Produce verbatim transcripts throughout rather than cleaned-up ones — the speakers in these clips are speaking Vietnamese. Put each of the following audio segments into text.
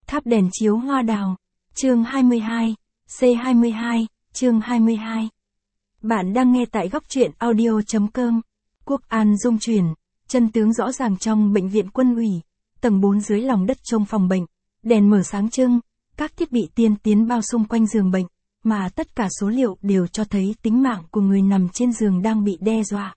Tháp đèn chiếu hoa đào. Chương hai mươi hai. C hai mươi hai. Chương hai mươi hai. Bạn đang nghe tại góc truyện audio chấm com. Quốc An dung chuyển, chân tướng rõ ràng trong bệnh viện Quân ủy, tầng bốn dưới lòng đất trong phòng bệnh, đèn mở sáng trưng, các thiết bị tiên tiến bao xung quanh giường bệnh, mà tất cả số liệu đều cho thấy tính mạng của người nằm trên giường đang bị đe dọa.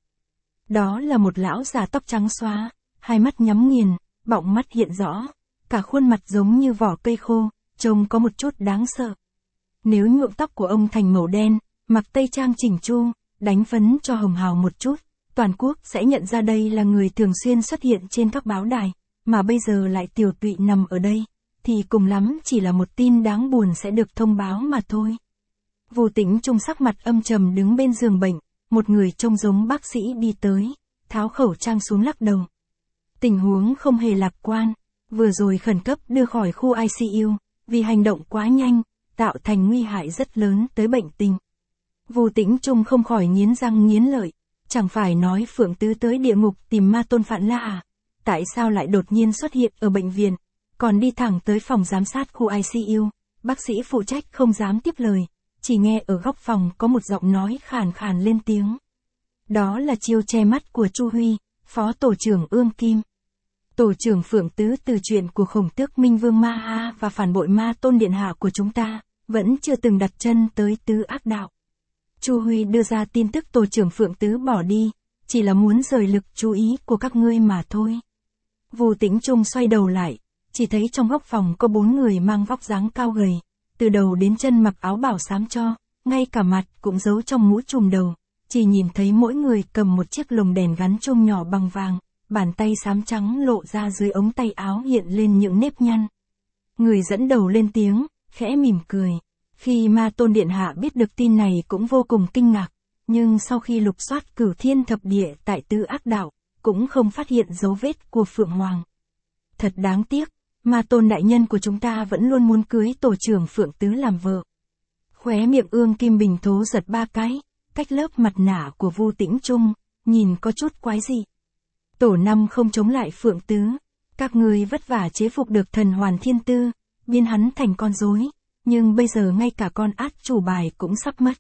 Đó là một lão già tóc trắng xóa, hai mắt nhắm nghiền, bọng mắt hiện rõ, cả khuôn mặt giống như vỏ cây khô, trông có một chút đáng sợ. Nếu nhuộm tóc của ông thành màu đen, mặc tây trang chỉnh chu, đánh phấn cho hồng hào một chút, toàn quốc sẽ nhận ra đây là người thường xuyên xuất hiện trên các báo đài, mà bây giờ lại tiều tụy nằm ở đây, thì cùng lắm chỉ là một tin đáng buồn sẽ được thông báo mà thôi. Vô Tĩnh Trung sắc mặt âm trầm đứng bên giường bệnh, một người trông giống bác sĩ đi tới, tháo khẩu trang xuống lắc đầu. Tình huống không hề lạc quan, vừa rồi khẩn cấp đưa khỏi khu i xê u, vì hành động quá nhanh, tạo thành nguy hại rất lớn tới bệnh tình. Vô Tĩnh Trung không khỏi nghiến răng nghiến lợi, chẳng phải nói Phượng Tứ tới địa ngục tìm ma tôn Phạn La à, tại sao lại đột nhiên xuất hiện ở bệnh viện, còn đi thẳng tới phòng giám sát khu i xê u, bác sĩ phụ trách không dám tiếp lời, chỉ nghe ở góc phòng có một giọng nói khàn khàn lên tiếng. Đó là chiêu che mắt của Chu Huy, phó tổ trưởng Ương Kim. Tổ trưởng Phượng Tứ từ chuyện của khổng tước Minh Vương Ma Ha và phản bội ma tôn điện hạ của chúng ta, vẫn chưa từng đặt chân tới tứ ác đạo. Chu Huy đưa ra tin tức tổ trưởng Phượng Tứ bỏ đi, chỉ là muốn rời lực chú ý của các ngươi mà thôi. Vô Tĩnh Trung xoay đầu lại, chỉ thấy trong góc phòng có bốn người mang vóc dáng cao gầy, từ đầu đến chân mặc áo bảo xám cho, ngay cả mặt cũng giấu trong mũ trùm đầu, chỉ nhìn thấy mỗi người cầm một chiếc lồng đèn gắn chôm nhỏ bằng vàng, bàn tay xám trắng lộ ra dưới ống tay áo hiện lên những nếp nhăn. Người dẫn đầu lên tiếng, khẽ mỉm cười. Khi ma tôn điện hạ biết được tin này cũng vô cùng kinh ngạc, nhưng sau khi lục soát cửu thiên thập địa tại tứ ác đạo, cũng không phát hiện dấu vết của Phượng Hoàng. Thật đáng tiếc, ma tôn đại nhân của chúng ta vẫn luôn muốn cưới tổ trưởng Phượng Tứ làm vợ. Khóe miệng Ương Kim Bình Thố giật ba cái, cách lớp mặt nạ của Vô Tĩnh Trung, nhìn có chút quái dị. Tổ năm không chống lại Phượng Tứ, các ngươi vất vả chế phục được thần Hoàn Thiên Tư, biến hắn thành con rối, nhưng bây giờ ngay cả con át chủ bài cũng sắp mất.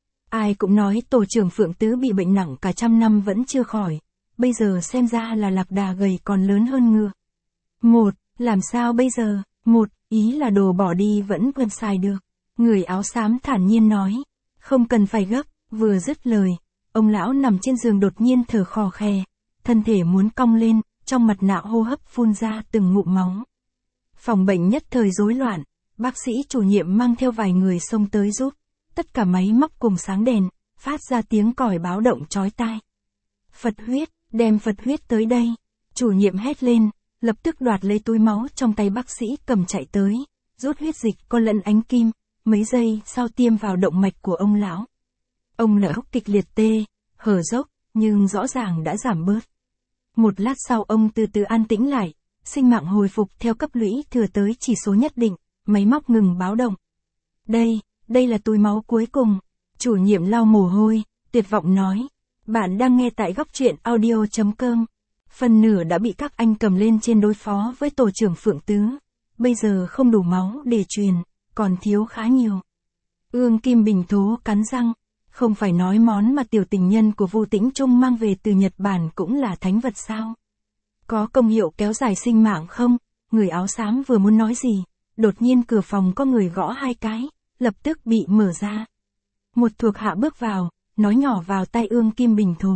Ai cũng nói tổ trưởng Phượng Tứ bị bệnh nặng cả trăm năm vẫn chưa khỏi, bây giờ xem ra là lạc đà gầy còn lớn hơn ngựa. Một, làm sao bây giờ? Một, ý là đồ bỏ đi vẫn còn xài được. Người áo xám thản nhiên nói, không cần phải gấp. Vừa dứt lời, ông lão nằm trên giường đột nhiên thở khò khè, thân thể muốn cong lên, trong mặt nạ hô hấp phun ra từng ngụm máu. Phòng bệnh nhất thời rối loạn, bác sĩ chủ nhiệm mang theo vài người xông tới giúp, tất cả máy móc cùng sáng đèn, phát ra tiếng còi báo động chói tai. Phật huyết, đem Phật huyết tới đây, chủ nhiệm hét lên, lập tức đoạt lấy túi máu trong tay bác sĩ cầm chạy tới, rút huyết dịch có lẫn ánh kim, mấy giây sau tiêm vào động mạch của ông lão. Ông lão kịch liệt tê, hở dốc, nhưng rõ ràng đã giảm bớt. Một lát sau ông từ từ an tĩnh lại, sinh mạng hồi phục theo cấp lũy thừa tới chỉ số nhất định, máy móc ngừng báo động. Đây, đây là túi máu cuối cùng. Chủ nhiệm lau mồ hôi, tuyệt vọng nói. Bạn đang nghe tại góc truyện audio chấm com. Phần nửa đã bị các anh cầm lên trên đối phó với tổ trưởng Phượng Tứ. Bây giờ không đủ máu để truyền, còn thiếu khá nhiều. Ương Kim Bình Thố cắn răng. Không phải nói món mà tiểu tình nhân của Vô Tĩnh Trung mang về từ Nhật Bản cũng là thánh vật sao? Có công hiệu kéo dài sinh mạng không? Người áo xám vừa muốn nói gì, đột nhiên cửa phòng có người gõ hai cái, lập tức bị mở ra. Một thuộc hạ bước vào, nói nhỏ vào tai Ương Kim Bình Thố.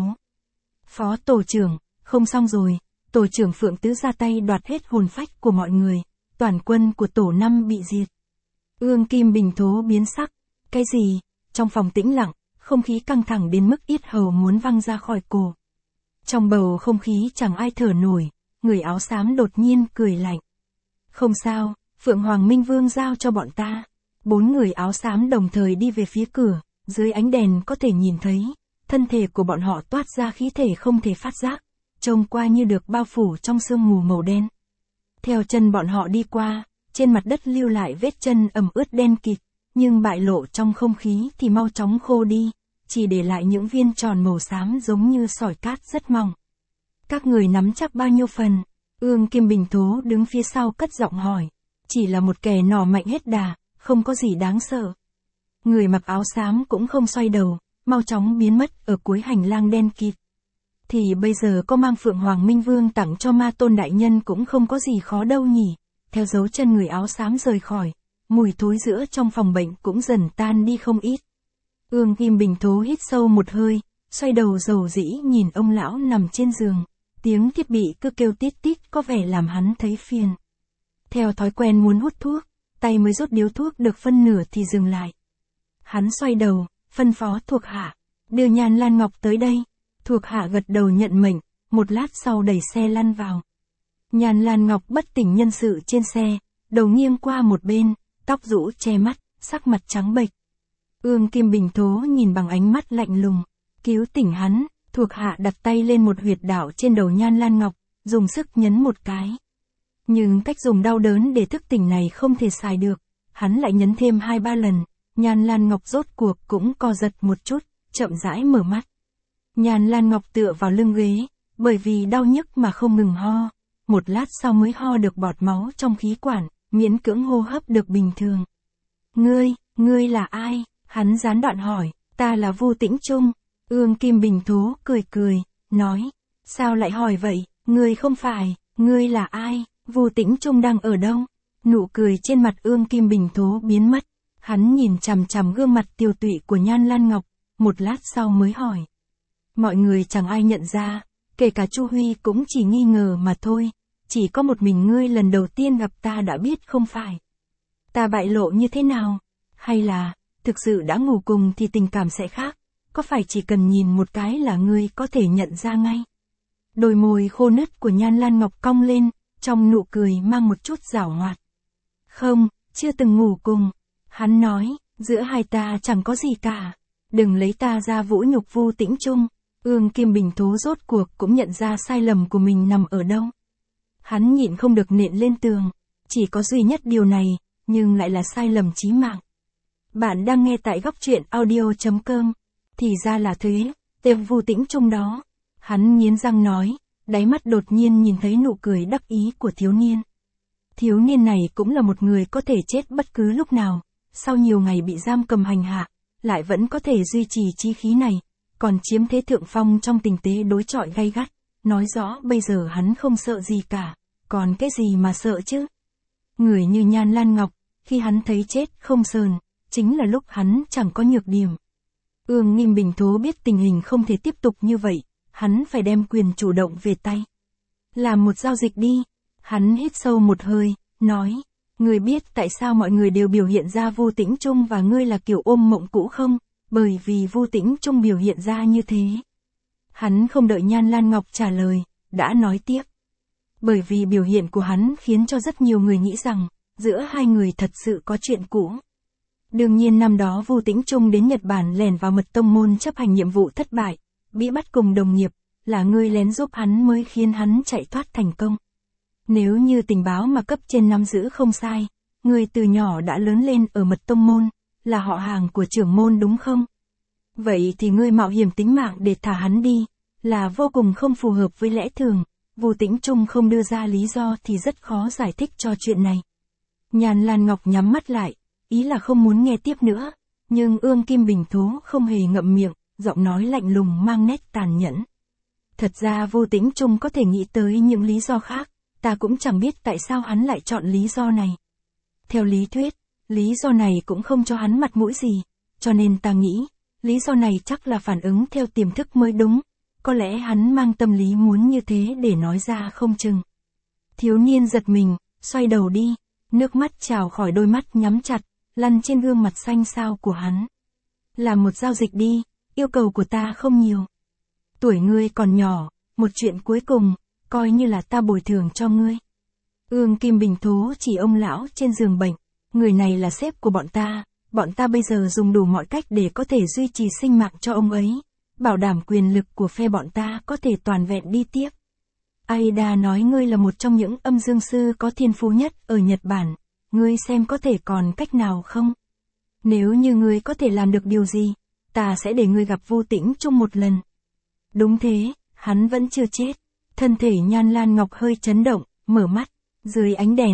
Phó tổ trưởng, không xong rồi, tổ trưởng Phượng Tứ ra tay đoạt hết hồn phách của mọi người, toàn quân của tổ năm bị diệt. Ương Kim Bình Thố biến sắc, cái gì? Trong phòng tĩnh lặng, không khí căng thẳng đến mức yết hầu muốn văng ra khỏi cổ. Trong bầu không khí chẳng ai thở nổi, người áo xám đột nhiên cười lạnh. Không sao, Phượng Hoàng Minh Vương giao cho bọn ta. Bốn người áo xám đồng thời đi về phía cửa, dưới ánh đèn có thể nhìn thấy, thân thể của bọn họ toát ra khí thể không thể phát giác, trông qua như được bao phủ trong sương mù màu đen. Theo chân bọn họ đi qua, trên mặt đất lưu lại vết chân ẩm ướt đen kịt, nhưng bại lộ trong không khí thì mau chóng khô đi, chỉ để lại những viên tròn màu xám giống như sỏi cát rất mỏng. Các người nắm chắc bao nhiêu phần? Ương Kim Bình Thố đứng phía sau cất giọng hỏi. chỉ là một kẻ nỏ mạnh hết đà, không có gì đáng sợ. Người mặc áo xám cũng không xoay đầu, mau chóng biến mất ở cuối hành lang đen kịt. Thì bây giờ có mang Phượng Hoàng Minh Vương tặng cho Ma Tôn đại nhân cũng không có gì khó đâu nhỉ. Theo dấu chân người áo xám rời khỏi, mùi thối giữa trong phòng bệnh cũng dần tan đi không ít. Ương Kim Bình Thố hít sâu một hơi, xoay đầu dầu dĩ nhìn ông lão nằm trên giường. Tiếng thiết bị cứ kêu tít tít có vẻ làm hắn thấy phiền. Theo thói quen muốn hút thuốc, tay mới rút điếu thuốc được phân nửa thì dừng lại. Hắn xoay đầu, phân phó thuộc hạ, đưa Nhan Lan Ngọc tới đây. Thuộc hạ gật đầu nhận mệnh, một lát sau đẩy xe lăn vào. Nhan Lan Ngọc bất tỉnh nhân sự trên xe, đầu nghiêng qua một bên, tóc rũ che mắt, sắc mặt trắng bệch. Ương Kim Bình Thố nhìn bằng ánh mắt lạnh lùng, cứu tỉnh hắn, thuộc hạ đặt tay lên một huyệt đạo trên đầu Nhan Lan Ngọc, dùng sức nhấn một cái. Nhưng cách dùng đau đớn để thức tỉnh này không thể xài được, hắn lại nhấn thêm hai ba lần, Nhan Lan Ngọc rốt cuộc cũng co giật một chút, chậm rãi mở mắt. Nhan Lan Ngọc tựa vào lưng ghế, bởi vì đau nhức mà không ngừng ho, một lát sau mới ho được bọt máu trong khí quản, miễn cưỡng hô hấp được bình thường. Ngươi, ngươi là ai? Hắn gián đoạn hỏi, ta là Vu Tĩnh Trung. Ương Kim Bình Thố cười cười, nói, sao lại hỏi vậy, ngươi không phải, ngươi là ai, Vu Tĩnh Trung đang ở đâu? Nụ cười trên mặt Ương Kim Bình Thố biến mất, hắn nhìn chằm chằm gương mặt tiều tụy của Nhan Lan Ngọc, một lát sau mới hỏi. Mọi người chẳng ai nhận ra, kể cả Chu Huy cũng chỉ nghi ngờ mà thôi, chỉ có một mình ngươi lần đầu tiên gặp ta đã biết không phải. Ta bại lộ như thế nào? Hay là, thực sự đã ngủ cùng thì tình cảm sẽ khác, có phải chỉ cần nhìn một cái là ngươi có thể nhận ra ngay? Đôi môi khô nứt của Nhan Lan Ngọc cong lên, trong nụ cười mang một chút giảo hoạt. Không, chưa từng ngủ cùng. Hắn nói, giữa hai ta chẳng có gì cả. Đừng lấy ta ra vũ nhục Vu Tĩnh Trung. Ương Kim Bình Thố rốt cuộc cũng nhận ra sai lầm của mình nằm ở đâu. Hắn nhịn không được nện lên tường. Chỉ có duy nhất điều này, nhưng lại là sai lầm chí mạng. Bạn đang nghe tại góc truyện audio chấm com. Thì ra là thế, tên Vu Tĩnh Trung đó. Hắn nghiến răng nói, đáy mắt đột nhiên nhìn thấy nụ cười đắc ý của thiếu niên. Thiếu niên này cũng là một người có thể chết bất cứ lúc nào, sau nhiều ngày bị giam cầm hành hạ, lại vẫn có thể duy trì chí khí này, còn chiếm thế thượng phong trong tình thế đối chọi gay gắt, nói rõ bây giờ hắn không sợ gì cả, còn cái gì mà sợ chứ? Người như Nhan Lan Ngọc, khi hắn thấy chết không sờn, chính là lúc hắn chẳng có nhược điểm. Ương Kim Bình Thố biết tình hình không thể tiếp tục như vậy, hắn phải đem quyền chủ động về tay. Làm một giao dịch đi. Hắn hít sâu một hơi, nói, ngươi biết tại sao mọi người đều biểu hiện ra Vu Tĩnh Trung và ngươi là kiểu ôm mộng cũ không? Bởi vì Vu Tĩnh Trung biểu hiện ra như thế. Hắn không đợi Nhan Lan Ngọc trả lời, đã nói tiếp. Bởi vì biểu hiện của hắn khiến cho rất nhiều người nghĩ rằng, giữa hai người thật sự có chuyện cũ. Đương nhiên năm đó Vu Tĩnh Trung đến Nhật Bản lẻn vào Mật Tông môn chấp hành nhiệm vụ thất bại, bị bắt cùng đồng nghiệp, là ngươi lén giúp hắn mới khiến hắn chạy thoát thành công. Nếu như tình báo mà cấp trên nắm giữ không sai, ngươi từ nhỏ đã lớn lên ở Mật Tông môn, là họ hàng của trưởng môn đúng không? Vậy thì ngươi mạo hiểm tính mạng để thả hắn đi, là vô cùng không phù hợp với lẽ thường. Vu Tĩnh Trung không đưa ra lý do thì rất khó giải thích cho chuyện này. Nhan Lan Ngọc nhắm mắt lại, ý là không muốn nghe tiếp nữa, nhưng Ương Kim Bình Thố không hề ngậm miệng, giọng nói lạnh lùng mang nét tàn nhẫn. Thật ra Vu Tĩnh Trung có thể nghĩ tới những lý do khác, ta cũng chẳng biết tại sao hắn lại chọn lý do này. Theo lý thuyết, lý do này cũng không cho hắn mặt mũi gì, cho nên ta nghĩ, lý do này chắc là phản ứng theo tiềm thức mới đúng, có lẽ hắn mang tâm lý muốn như thế để nói ra không chừng. Thiếu niên giật mình, xoay đầu đi, nước mắt trào khỏi đôi mắt nhắm chặt, lăn trên gương mặt xanh xao của hắn. Làm một giao dịch đi, yêu cầu của ta không nhiều. Tuổi ngươi còn nhỏ, một chuyện cuối cùng, coi như là ta bồi thường cho ngươi. Ương Kim Bình Thố chỉ ông lão trên giường bệnh, người này là sếp của bọn ta, bọn ta bây giờ dùng đủ mọi cách để có thể duy trì sinh mạng cho ông ấy, bảo đảm quyền lực của phe bọn ta có thể toàn vẹn đi tiếp. Aida nói ngươi là một trong những âm dương sư có thiên phú nhất ở Nhật Bản, ngươi xem có thể còn cách nào không? Nếu như ngươi có thể làm được điều gì, ta sẽ để ngươi gặp Vu Tĩnh Trung một lần. Đúng thế, hắn vẫn chưa chết. Thân thể Nhan Lan Ngọc hơi chấn động, mở mắt, dưới ánh đèn,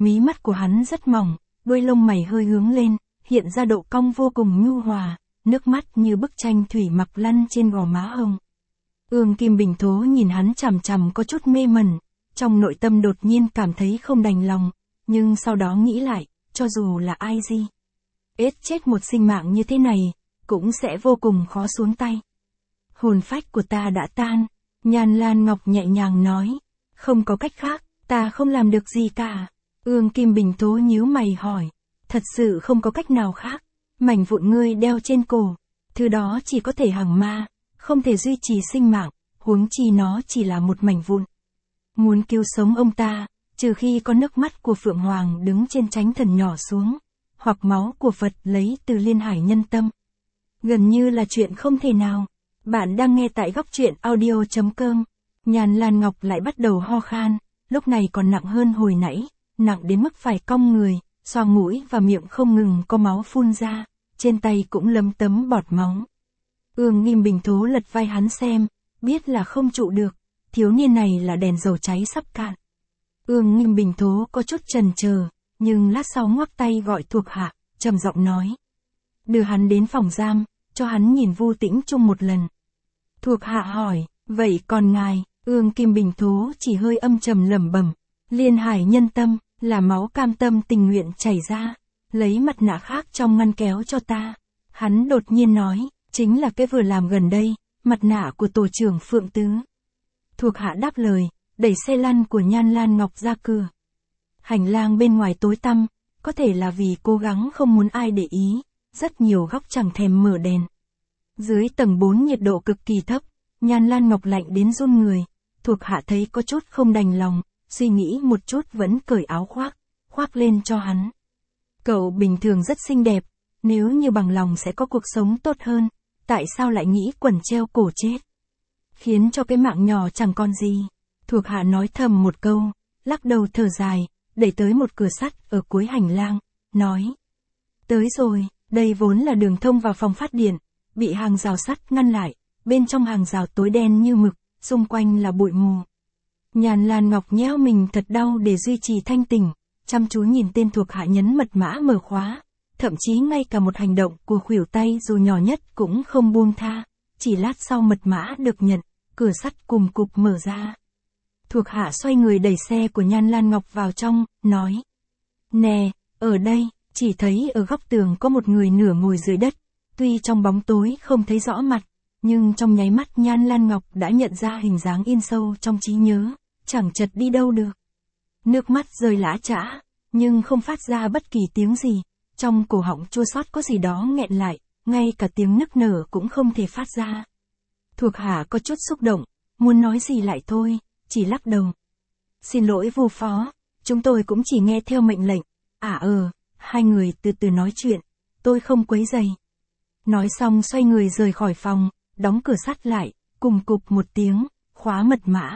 Mí mắt của hắn rất mỏng, đuôi lông mày hơi hướng lên, hiện ra độ cong vô cùng nhu hòa, nước mắt như bức tranh thủy mặc lăn trên gò má hồng. Ương Kim Bình Thố nhìn hắn chằm chằm có chút mê mẩn, trong nội tâm đột nhiên cảm thấy không đành lòng, nhưng sau đó nghĩ lại, cho dù là ai gì, ết chết một sinh mạng như thế này, cũng sẽ vô cùng khó xuống tay. Hồn phách của ta đã tan, Nhan Lan Ngọc nhẹ nhàng nói, không có cách khác, ta không làm được gì cả. Ương Kim Bình Thố nhíu mày hỏi, thật sự không có cách nào khác, mảnh vụn ngươi đeo trên cổ, thứ đó chỉ có thể hằng ma, không thể duy trì sinh mạng, huống chi nó chỉ là một mảnh vụn. Muốn cứu sống ông ta, trừ khi có nước mắt của Phượng Hoàng đứng trên chánh thần nhỏ xuống, hoặc máu của Phật lấy từ liên hải nhân tâm. Gần như là chuyện không thể nào. Bạn đang nghe tại góc truyện audio chấm com. Nhan Lan Ngọc lại bắt đầu ho khan, lúc này còn nặng hơn hồi nãy, nặng đến mức phải cong người, xoa mũi và miệng không ngừng có máu phun ra, trên tay cũng lấm tấm bọt máu. Ương Nghiêm Bình Thố lật vai hắn xem, biết là không trụ được, thiếu niên này là đèn dầu cháy sắp cạn. Ương Nghiêm Bình Thố có chút chần chờ, nhưng lát sau ngoắc tay gọi thuộc hạ, trầm giọng nói. Đưa hắn đến phòng giam, cho hắn nhìn Vu Tĩnh Trung một lần. Thuộc hạ hỏi, vậy còn ngài? Ương Kim Bình Thố chỉ hơi âm trầm lẩm bẩm, liên hải nhân tâm, là máu cam tâm tình nguyện chảy ra, lấy mặt nạ khác trong ngăn kéo cho ta. Hắn đột nhiên nói, chính là cái vừa làm gần đây, mặt nạ của tổ trưởng Phượng Tứ. Thuộc hạ đáp lời, đẩy xe lăn của Nhan Lan Ngọc ra cửa. Hành lang bên ngoài tối tăm, có thể là vì cố gắng không muốn ai để ý, rất nhiều góc chẳng thèm mở đèn. Dưới tầng bốn nhiệt độ cực kỳ thấp, Nhan Lan Ngọc lạnh đến run người, thuộc hạ thấy có chút không đành lòng, suy nghĩ một chút vẫn cởi áo khoác, khoác lên cho hắn. Cậu bình thường rất xinh đẹp, nếu như bằng lòng sẽ có cuộc sống tốt hơn, tại sao lại nghĩ quần treo cổ chết? Khiến cho cái mạng nhỏ chẳng còn gì. Thuộc hạ nói thầm một câu, lắc đầu thở dài, đẩy tới một cửa sắt ở cuối hành lang, nói. Tới rồi, đây vốn là đường thông vào phòng phát điện, bị hàng rào sắt ngăn lại, bên trong hàng rào tối đen như mực, xung quanh là bụi mù. Nhan Lan Ngọc nhéo mình thật đau để duy trì thanh tỉnh, chăm chú nhìn tên thuộc hạ nhấn mật mã mở khóa, thậm chí ngay cả một hành động của khuỷu tay dù nhỏ nhất cũng không buông tha, chỉ lát sau mật mã được nhận, cửa sắt cùng cục mở ra. Thuộc hạ xoay người đẩy xe của Nhan Lan Ngọc vào trong, nói. Nè, ở đây, chỉ thấy ở góc tường có một người nửa ngồi dưới đất, tuy trong bóng tối không thấy rõ mặt, nhưng trong nháy mắt Nhan Lan Ngọc đã nhận ra hình dáng in sâu trong trí nhớ, chẳng chật đi đâu được. Nước mắt rơi lã chã, nhưng không phát ra bất kỳ tiếng gì, trong cổ họng chua xót có gì đó nghẹn lại, ngay cả tiếng nức nở cũng không thể phát ra. Thuộc hạ có chút xúc động, muốn nói gì lại thôi, chỉ lắc đầu. Xin lỗi Vu phó, chúng tôi cũng chỉ nghe theo mệnh lệnh. À ờ, hai người từ từ nói chuyện, tôi không quấy rầy. Nói xong xoay người rời khỏi phòng, đóng cửa sắt lại, cùng cục một tiếng, khóa mật mã.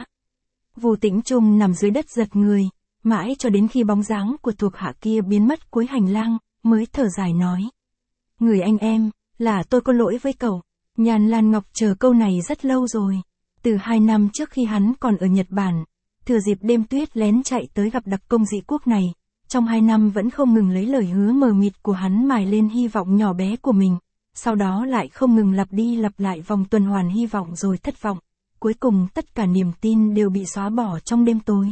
Vu Tĩnh Trung nằm dưới đất giật người, mãi cho đến khi bóng dáng của thuộc hạ kia biến mất cuối hành lang, mới thở dài nói. Người anh em, là tôi có lỗi với cậu. Nhan Lan Ngọc chờ câu này rất lâu rồi. Từ hai năm trước khi hắn còn ở Nhật Bản, thừa dịp đêm tuyết lén chạy tới gặp đặc công dị quốc này, trong hai năm vẫn không ngừng lấy lời hứa mờ mịt của hắn mài lên hy vọng nhỏ bé của mình, sau đó lại không ngừng lặp đi lặp lại vòng tuần hoàn hy vọng rồi thất vọng, cuối cùng tất cả niềm tin đều bị xóa bỏ trong đêm tối.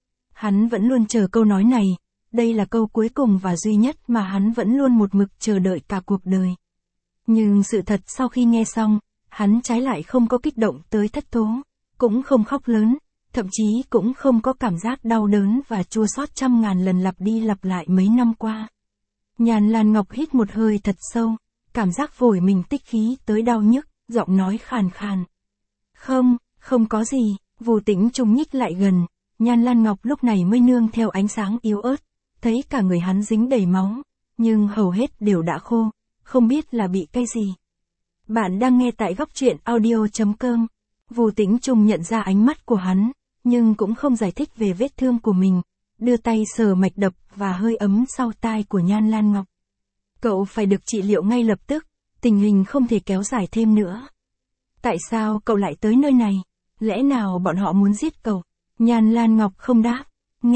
Hắn vẫn luôn chờ câu nói này, đây là câu cuối cùng và duy nhất mà hắn vẫn luôn một mực chờ đợi cả cuộc đời. Nhưng sự thật sau khi nghe xong, hắn trái lại không có kích động tới thất thố, cũng không khóc lớn, thậm chí cũng không có cảm giác đau đớn và chua xót trăm ngàn lần lặp đi lặp lại mấy năm qua. Nhan Lan Ngọc hít một hơi thật sâu, cảm giác phổi mình tích khí tới đau nhức, giọng nói khàn khàn. Không, không có gì. Vu Tĩnh Trung nhích lại gần, Nhan Lan Ngọc lúc này mới nương theo ánh sáng yếu ớt, thấy cả người hắn dính đầy máu, nhưng hầu hết đều đã khô, không biết là bị cái gì. Bạn đang nghe tại góc truyện audio chấm com. Vu Tĩnh Trung nhận ra ánh mắt của hắn, nhưng cũng không giải thích về vết thương của mình, đưa tay sờ mạch đập và hơi ấm sau tai của Nhan Lan Ngọc. Cậu phải được trị liệu ngay lập tức, tình hình không thể kéo dài thêm nữa. Tại sao cậu lại tới nơi này? Lẽ nào bọn họ muốn giết cậu? Nhan Lan Ngọc không đáp. Nghe,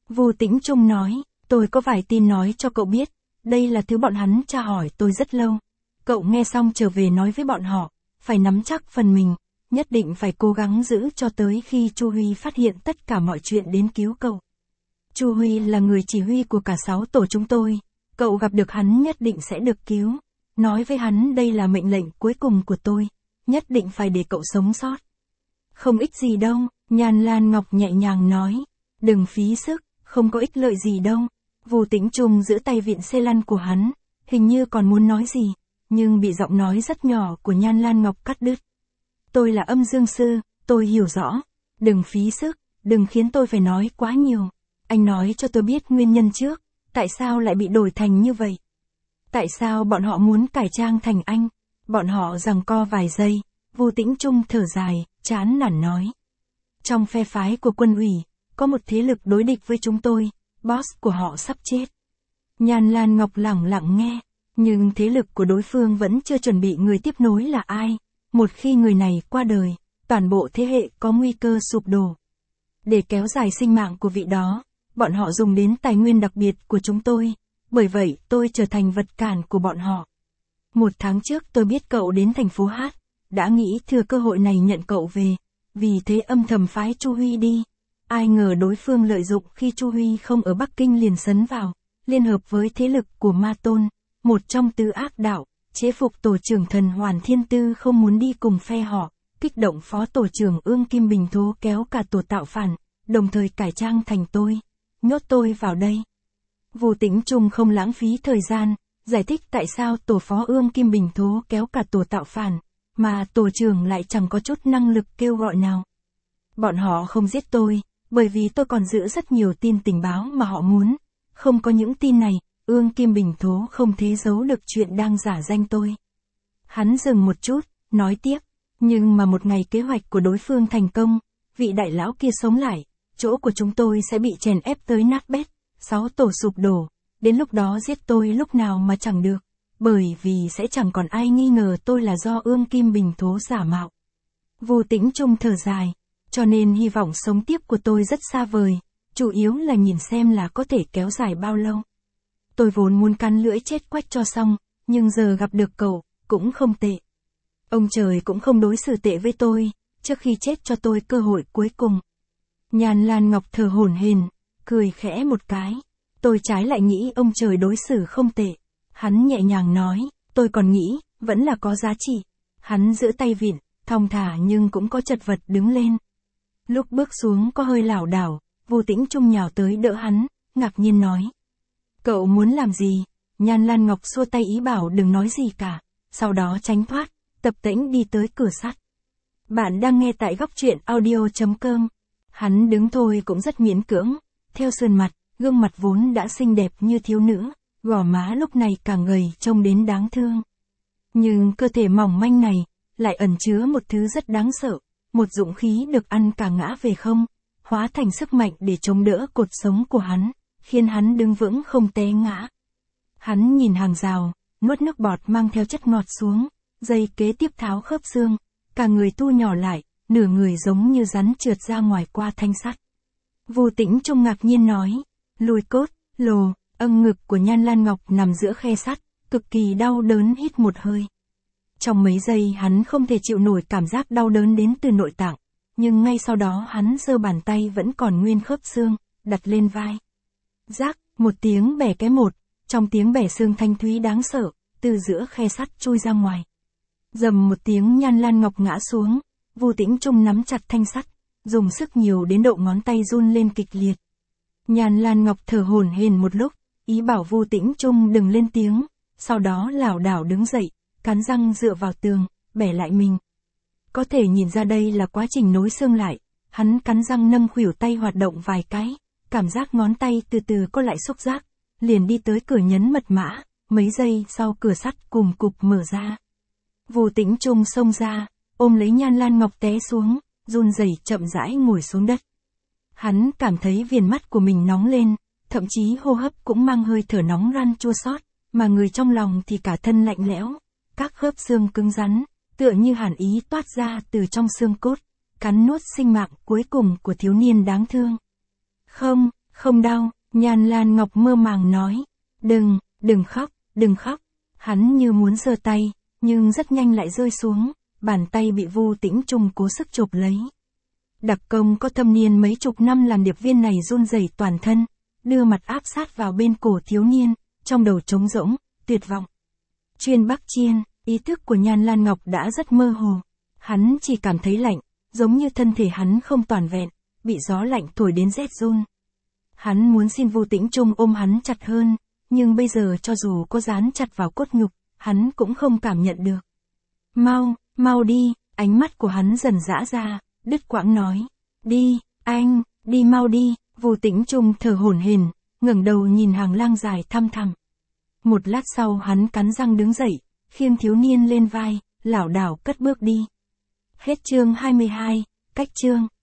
Vu Tĩnh Trung nói, tôi có vài tin nói cho cậu biết, đây là thứ bọn hắn tra hỏi tôi rất lâu. Cậu nghe xong trở về nói với bọn họ, phải nắm chắc phần mình, nhất định phải cố gắng giữ cho tới khi Chu Huy phát hiện tất cả mọi chuyện đến cứu cậu. Chu Huy là người chỉ huy của cả sáu tổ chúng tôi, cậu gặp được hắn nhất định sẽ được cứu. Nói với hắn đây là mệnh lệnh cuối cùng của tôi, nhất định phải để cậu sống sót. Không ích gì đâu, Nhan Lan Ngọc nhẹ nhàng nói, đừng phí sức, không có ích lợi gì đâu. Vu Tĩnh Trung giữ tay vịn xe lăn của hắn, hình như còn muốn nói gì, nhưng bị giọng nói rất nhỏ của Nhan Lan Ngọc cắt đứt. Tôi là âm dương sư, tôi hiểu rõ, đừng phí sức, đừng khiến tôi phải nói quá nhiều. Anh nói cho tôi biết nguyên nhân trước, tại sao lại bị đổi thành như vậy? Tại sao bọn họ muốn cải trang thành anh? Bọn họ giằng co vài giây, Vu Tĩnh Trung thở dài, chán nản nói. Trong phe phái của quân ủy, có một thế lực đối địch với chúng tôi, boss của họ sắp chết. Nhan Lan Ngọc lẳng lặng nghe, nhưng thế lực của đối phương vẫn chưa chuẩn bị người tiếp nối là ai. Một khi người này qua đời, toàn bộ thế hệ có nguy cơ sụp đổ. Để kéo dài sinh mạng của vị đó, bọn họ dùng đến tài nguyên đặc biệt của chúng tôi, bởi vậy tôi trở thành vật cản của bọn họ. Một tháng trước tôi biết cậu đến thành phố Hát, đã nghĩ thừa cơ hội này nhận cậu về, vì thế âm thầm phái Chu Huy đi. Ai ngờ đối phương lợi dụng khi Chu Huy không ở Bắc Kinh liền sấn vào, liên hợp với thế lực của Ma Tôn, một trong tứ ác đạo, chế phục tổ trưởng Thần Hoàn Thiên Tư không muốn đi cùng phe họ, kích động phó tổ trưởng Ương Kim Bình Thố kéo cả tổ tạo phản, đồng thời cải trang thành tôi, nhốt tôi vào đây. Vu Tĩnh Trung không lãng phí thời gian, giải thích tại sao tổ phó Ương Kim Bình Thố kéo cả tổ tạo phản, mà tổ trưởng lại chẳng có chút năng lực kêu gọi nào. Bọn họ không giết tôi, bởi vì tôi còn giữ rất nhiều tin tình báo mà họ muốn. Không có những tin này, Ương Kim Bình Thố không thể giấu được chuyện đang giả danh tôi. Hắn dừng một chút, nói tiếp, nhưng mà một ngày kế hoạch của đối phương thành công, vị đại lão kia sống lại, chỗ của chúng tôi sẽ bị chèn ép tới nát bét, sáu tổ sụp đổ, đến lúc đó giết tôi lúc nào mà chẳng được, bởi vì sẽ chẳng còn ai nghi ngờ tôi là do Ương Kim Bình Thố giả mạo. Vu Tĩnh Trung thở dài, cho nên hy vọng sống tiếp của tôi rất xa vời, chủ yếu là nhìn xem là có thể kéo dài bao lâu. Tôi vốn muốn cắn lưỡi chết quách cho xong, nhưng giờ gặp được cậu, cũng không tệ. Ông trời cũng không đối xử tệ với tôi, trước khi chết cho tôi cơ hội cuối cùng. Nhan Lan Ngọc thở hổn hển, cười khẽ một cái. Tôi trái lại nghĩ ông trời đối xử không tệ. Hắn nhẹ nhàng nói, tôi còn nghĩ, vẫn là có giá trị. Hắn giữ tay vịn, thong thả nhưng cũng có chật vật đứng lên. Lúc bước xuống có hơi lảo đảo, Vu Tĩnh Trung nhào tới đỡ hắn, ngạc nhiên nói. Cậu muốn làm gì? Nhan Lan Ngọc xua tay ý bảo đừng nói gì cả, sau đó tránh thoát, tập tễnh đi tới cửa sắt. Bạn đang nghe tại góc truyện audio chấm com. Hắn đứng thôi cũng rất miễn cưỡng, theo sườn mặt, gương mặt vốn đã xinh đẹp như thiếu nữ, gò má lúc này càng gầy trông đến đáng thương. Nhưng cơ thể mỏng manh này, lại ẩn chứa một thứ rất đáng sợ, một dũng khí được ăn cả ngã về không, hóa thành sức mạnh để chống đỡ cột sống của hắn, khiến hắn đứng vững không té ngã. Hắn nhìn hàng rào, nuốt nước bọt mang theo chất ngọt xuống, giây kế tiếp tháo khớp xương, cả người thu nhỏ lại, nửa người giống như rắn trượt ra ngoài qua thanh sắt. Vu Tĩnh Trung ngạc nhiên nói, lùi cốt, lồ, âng ngực của Nhan Lan Ngọc nằm giữa khe sắt, cực kỳ đau đớn hít một hơi. Trong mấy giây hắn không thể chịu nổi cảm giác đau đớn đến từ nội tạng, nhưng ngay sau đó hắn giơ bàn tay vẫn còn nguyên khớp xương, đặt lên vai. Rác, một tiếng bẻ cái một, trong tiếng bẻ xương thanh thúy đáng sợ, từ giữa khe sắt chui ra ngoài. Dầm một tiếng Nhan Lan Ngọc ngã xuống, Vu Tĩnh Trung nắm chặt thanh sắt, dùng sức nhiều đến độ ngón tay run lên kịch liệt. Nhan Lan Ngọc thở hổn hển một lúc, ý bảo Vu Tĩnh Trung đừng lên tiếng, sau đó lảo đảo đứng dậy, cắn răng dựa vào tường, bẻ lại mình. Có thể nhìn ra đây là quá trình nối xương lại, hắn cắn răng nâng khuỷu tay hoạt động vài cái, cảm giác ngón tay từ từ có lại xúc giác, liền đi tới cửa nhấn mật mã, mấy giây sau cửa sắt cùm cụp mở ra. Vu Tĩnh Trung xông ra, ôm lấy Nhan Lan Ngọc té xuống, run rẩy chậm rãi ngồi xuống đất. Hắn cảm thấy viền mắt của mình nóng lên, thậm chí hô hấp cũng mang hơi thở nóng ran chua xót, mà người trong lòng thì cả thân lạnh lẽo, các khớp xương cứng rắn, tựa như hàn ý toát ra từ trong xương cốt, cắn nuốt sinh mạng cuối cùng của thiếu niên đáng thương. Không, Không đau, Nhan Lan Ngọc mơ màng nói. Đừng, đừng khóc, đừng khóc. Hắn như muốn giơ tay, nhưng rất nhanh lại rơi xuống, bàn tay bị Vu Tĩnh Trung cố sức chụp lấy. Đặc công có thâm niên mấy chục năm làm điệp viên này run rẩy toàn thân, đưa mặt áp sát vào bên cổ thiếu niên, trong đầu trống rỗng, tuyệt vọng. Chuyên Bắc Chiên, ý thức của Nhan Lan Ngọc đã rất mơ hồ. Hắn chỉ cảm thấy lạnh, giống như thân thể hắn không toàn vẹn, bị gió lạnh thổi đến rét run. Hắn muốn xin Vu Tĩnh Trung ôm hắn chặt hơn, nhưng bây giờ cho dù có dán chặt vào cốt nhục, hắn cũng không cảm nhận được. Mau, mau đi, ánh mắt của hắn dần dã ra, đứt quãng nói. Đi, anh, đi mau đi, Vu Tĩnh Trung thở hổn hển, ngẩng đầu nhìn hàng lang dài thăm thẳm. Một lát sau hắn cắn răng đứng dậy, khiêng thiếu niên lên vai, lảo đảo cất bước đi. Hết chương hai mươi hai, cách chương.